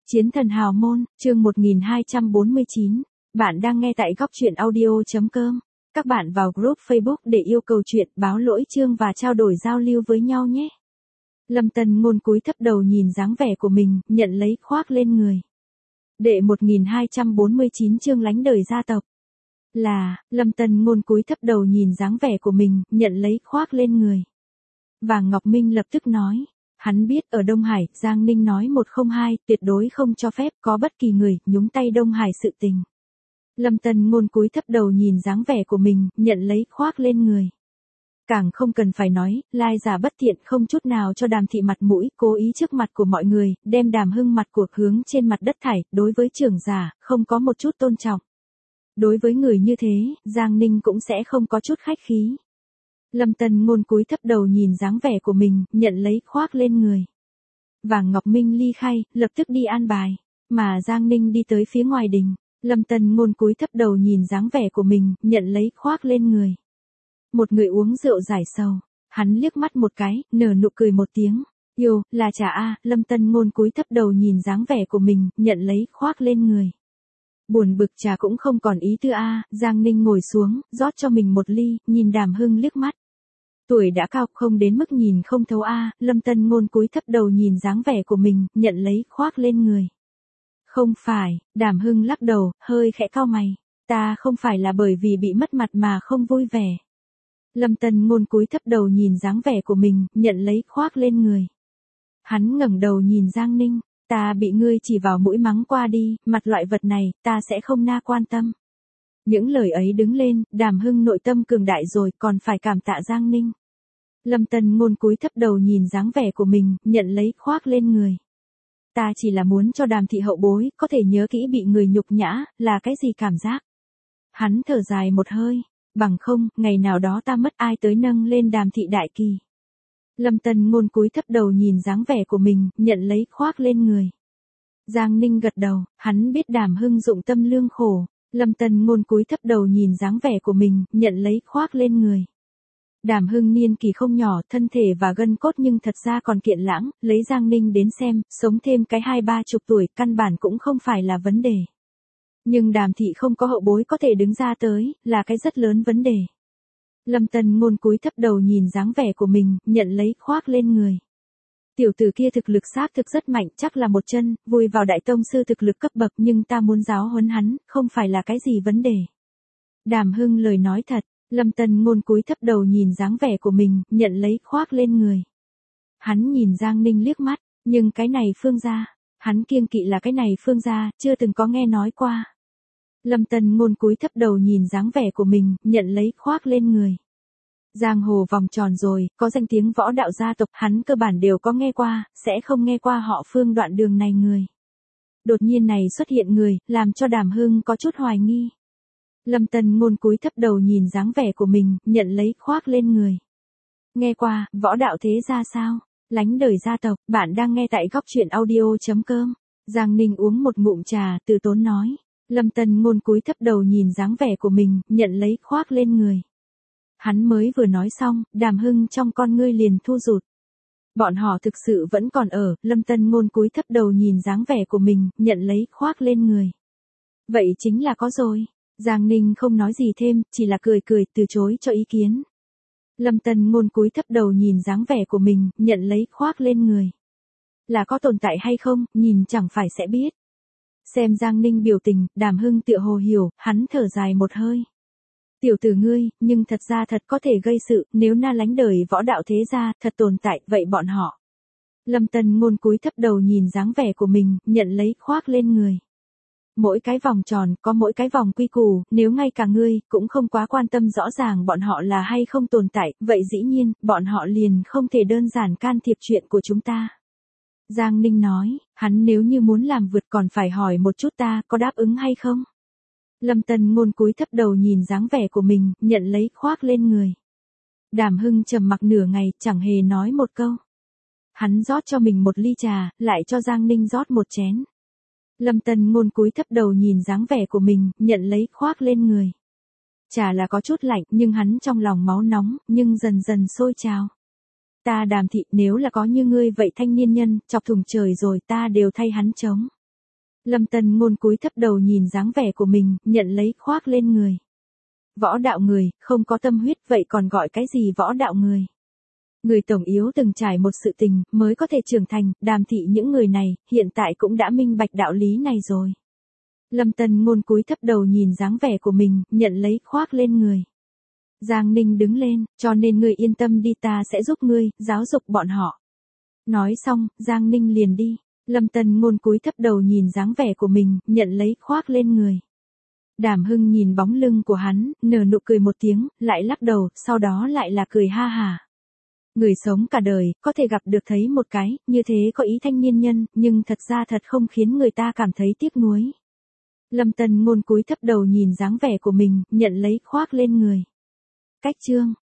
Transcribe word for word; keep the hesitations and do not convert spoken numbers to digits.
Chiến thần hào môn, chương một nghìn hai trăm bốn mươi chín. Bạn đang nghe tại góc truyện audio.com. Các bạn vào group Facebook để yêu cầu chuyện, báo lỗi chương và trao đổi giao lưu với nhau nhé. Lâm Tân Ngôn cúi thấp đầu nhìn dáng vẻ của mình, nhận lấy khoác lên người. Đệ một nghìn hai trăm bốn mươi chín chương lánh đời gia tộc. Là, Lâm Tân Ngôn cúi thấp đầu nhìn dáng vẻ của mình, nhận lấy khoác lên người. Vàng Ngọc Minh lập tức nói. Hắn biết ở Đông Hải, Giang Ninh nói một không hai, tuyệt đối không cho phép có bất kỳ người nhúng tay Đông Hải sự tình. Lâm Tân Ngôn cúi thấp đầu nhìn dáng vẻ của mình, nhận lấy khoác lên người. Càng không cần phải nói, lai giả bất thiện không chút nào cho Đàm thị mặt mũi, cố ý trước mặt của mọi người, đem Đàm Hưng mặt cuộc hướng trên mặt đất thải, đối với trưởng giả, không có một chút tôn trọng. Đối với người như thế, Giang Ninh cũng sẽ không có chút khách khí. Lâm Tân Ngôn cúi thấp đầu nhìn dáng vẻ của mình, nhận lấy khoác lên người. Vàng Ngọc Minh ly khai, lập tức đi an bài. Mà Giang Ninh đi tới phía ngoài đình. Lâm Tân Ngôn cúi thấp đầu nhìn dáng vẻ của mình, nhận lấy khoác lên người. Một người uống rượu giải sầu. Hắn liếc mắt một cái, nở nụ cười một tiếng. Yêu, là trà a. Lâm Tân Ngôn cúi thấp đầu nhìn dáng vẻ của mình, nhận lấy khoác lên người. Buồn bực trà cũng không còn ý tư a. Giang Ninh ngồi xuống, rót cho mình một ly, nhìn Đàm Hưng liếc mắt. Tuổi đã cao không đến mức nhìn không thấu a. Lâm Tân Ngôn cúi thấp đầu nhìn dáng vẻ của mình, nhận lấy khoác lên người. Không phải, Đàm Hưng lắc đầu, hơi khẽ cau mày. Ta không phải là bởi vì bị mất mặt mà không vui vẻ. Lâm Tân Ngôn cúi thấp đầu nhìn dáng vẻ của mình, nhận lấy khoác lên người. Hắn ngẩng đầu nhìn Giang Ninh. Ta bị ngươi chỉ vào mũi mắng qua đi, mặt loại vật này, ta sẽ không na quan tâm. Những lời ấy đứng lên, Đàm Hưng nội tâm cường đại rồi, còn phải cảm tạ Giang Ninh. Lâm Tân Ngôn cúi thấp đầu nhìn dáng vẻ của mình, nhận lấy khoác lên người. Ta chỉ là muốn cho Đàm thị hậu bối, có thể nhớ kỹ bị người nhục nhã, là cái gì cảm giác. Hắn thở dài một hơi, bằng không, ngày nào đó ta mất ai tới nâng lên Đàm thị đại kỳ. Lâm Tân Ngôn cúi thấp đầu nhìn dáng vẻ của mình, nhận lấy khoác lên người. Giang Ninh gật đầu, hắn biết Đàm Hưng dụng tâm lương khổ. Lâm Tân Ngôn cúi thấp đầu nhìn dáng vẻ của mình, nhận lấy khoác lên người. Đàm Hưng niên kỳ không nhỏ, thân thể và gân cốt nhưng thật ra còn kiện lãng, lấy Giang Ninh đến xem, sống thêm cái hai ba chục tuổi, căn bản cũng không phải là vấn đề. Nhưng Đàm thị không có hậu bối có thể đứng ra tới, là cái rất lớn vấn đề. Lâm Tân Ngôn cúi thấp đầu nhìn dáng vẻ của mình, nhận lấy khoác lên người. Tiểu tử kia thực lực xác thực rất mạnh, chắc là một chân, vui vào đại tông sư thực lực cấp bậc, nhưng ta muốn giáo huấn hắn, không phải là cái gì vấn đề. Đàm Hưng lời nói thật. Lâm Tân Ngôn cúi thấp đầu nhìn dáng vẻ của mình, nhận lấy khoác lên người. Hắn nhìn Giang Ninh liếc mắt, nhưng cái này Phương gia, hắn kiêng kỵ là cái này Phương gia, chưa từng có nghe nói qua. Lâm Tân Ngôn cúi thấp đầu nhìn dáng vẻ của mình, nhận lấy khoác lên người. Giang hồ vòng tròn rồi, có danh tiếng võ đạo gia tộc, hắn cơ bản đều có nghe qua, sẽ không nghe qua họ Phương đoạn đường này người. Đột nhiên này xuất hiện người, làm cho Đàm Hưng có chút hoài nghi. Lâm Tân Ngôn cúi thấp đầu nhìn dáng vẻ của mình, nhận lấy khoác lên người. Nghe qua, võ đạo thế ra sao? Lánh đời gia tộc, bạn đang nghe tại góc truyện audio.com. Giang Ninh uống một ngụm trà, từ tốn nói. Lâm Tân Ngôn cúi thấp đầu nhìn dáng vẻ của mình, nhận lấy khoác lên người. Hắn mới vừa nói xong, Đàm Hưng trong con ngươi liền thu rụt. Bọn họ thực sự vẫn còn ở, Lâm Tân Ngôn cúi thấp đầu nhìn dáng vẻ của mình, nhận lấy khoác lên người. Vậy chính là có rồi. Giang Ninh không nói gì thêm, chỉ là cười cười, từ chối cho ý kiến. Lâm Tân Ngôn cúi thấp đầu nhìn dáng vẻ của mình, nhận lấy khoác lên người. Là có tồn tại hay không, nhìn chẳng phải sẽ biết. Xem Giang Ninh biểu tình, Đàm Hưng tựa hồ hiểu, hắn thở dài một hơi. Tiểu tử ngươi, nhưng thật ra thật có thể gây sự, nếu na lánh đời võ đạo thế gia, thật tồn tại, vậy bọn họ. Lâm Tân Ngôn cúi thấp đầu nhìn dáng vẻ của mình, nhận lấy khoác lên người. Mỗi cái vòng tròn, có mỗi cái vòng quy củ, nếu ngay cả ngươi, cũng không quá quan tâm rõ ràng bọn họ là hay không tồn tại, vậy dĩ nhiên, bọn họ liền không thể đơn giản can thiệp chuyện của chúng ta. Giang Ninh nói, hắn nếu như muốn làm vượt còn phải hỏi một chút ta, có đáp ứng hay không? Lâm Tân Ngôn cúi thấp đầu nhìn dáng vẻ của mình, nhận lấy khoác lên người. Đàm Hưng trầm mặc nửa ngày, chẳng hề nói một câu. Hắn rót cho mình một ly trà, lại cho Giang Ninh rót một chén. Lâm Tân Ngôn cúi thấp đầu nhìn dáng vẻ của mình, nhận lấy khoác lên người. Trà là có chút lạnh, nhưng hắn trong lòng máu nóng, nhưng dần dần sôi trào. Ta Đàm thị, nếu là có như ngươi vậy thanh niên nhân, chọc thùng trời rồi ta đều thay hắn chống. Lâm Tân Ngôn cúi thấp đầu nhìn dáng vẻ của mình, nhận lấy khoác lên người. Võ đạo người, không có tâm huyết, vậy còn gọi cái gì võ đạo người? Người tổng yếu từng trải một sự tình, mới có thể trưởng thành, Đàm thị những người này, hiện tại cũng đã minh bạch đạo lý này rồi. Lâm Tân Ngôn cúi thấp đầu nhìn dáng vẻ của mình, nhận lấy khoác lên người. Giang Ninh đứng lên, cho nên ngươi yên tâm đi, ta sẽ giúp ngươi, giáo dục bọn họ. Nói xong, Giang Ninh liền đi. Lâm Tân Ngôn cúi thấp đầu nhìn dáng vẻ của mình, nhận lấy khoác lên người. Đàm Hưng nhìn bóng lưng của hắn, nở nụ cười một tiếng, lại lắc đầu, sau đó lại là cười ha hà. Người sống cả đời, có thể gặp được thấy một cái, như thế có ý thanh niên nhân, nhưng thật ra thật không khiến người ta cảm thấy tiếc nuối. Lâm Tân Ngôn cúi thấp đầu nhìn dáng vẻ của mình, nhận lấy khoác lên người. Cách chương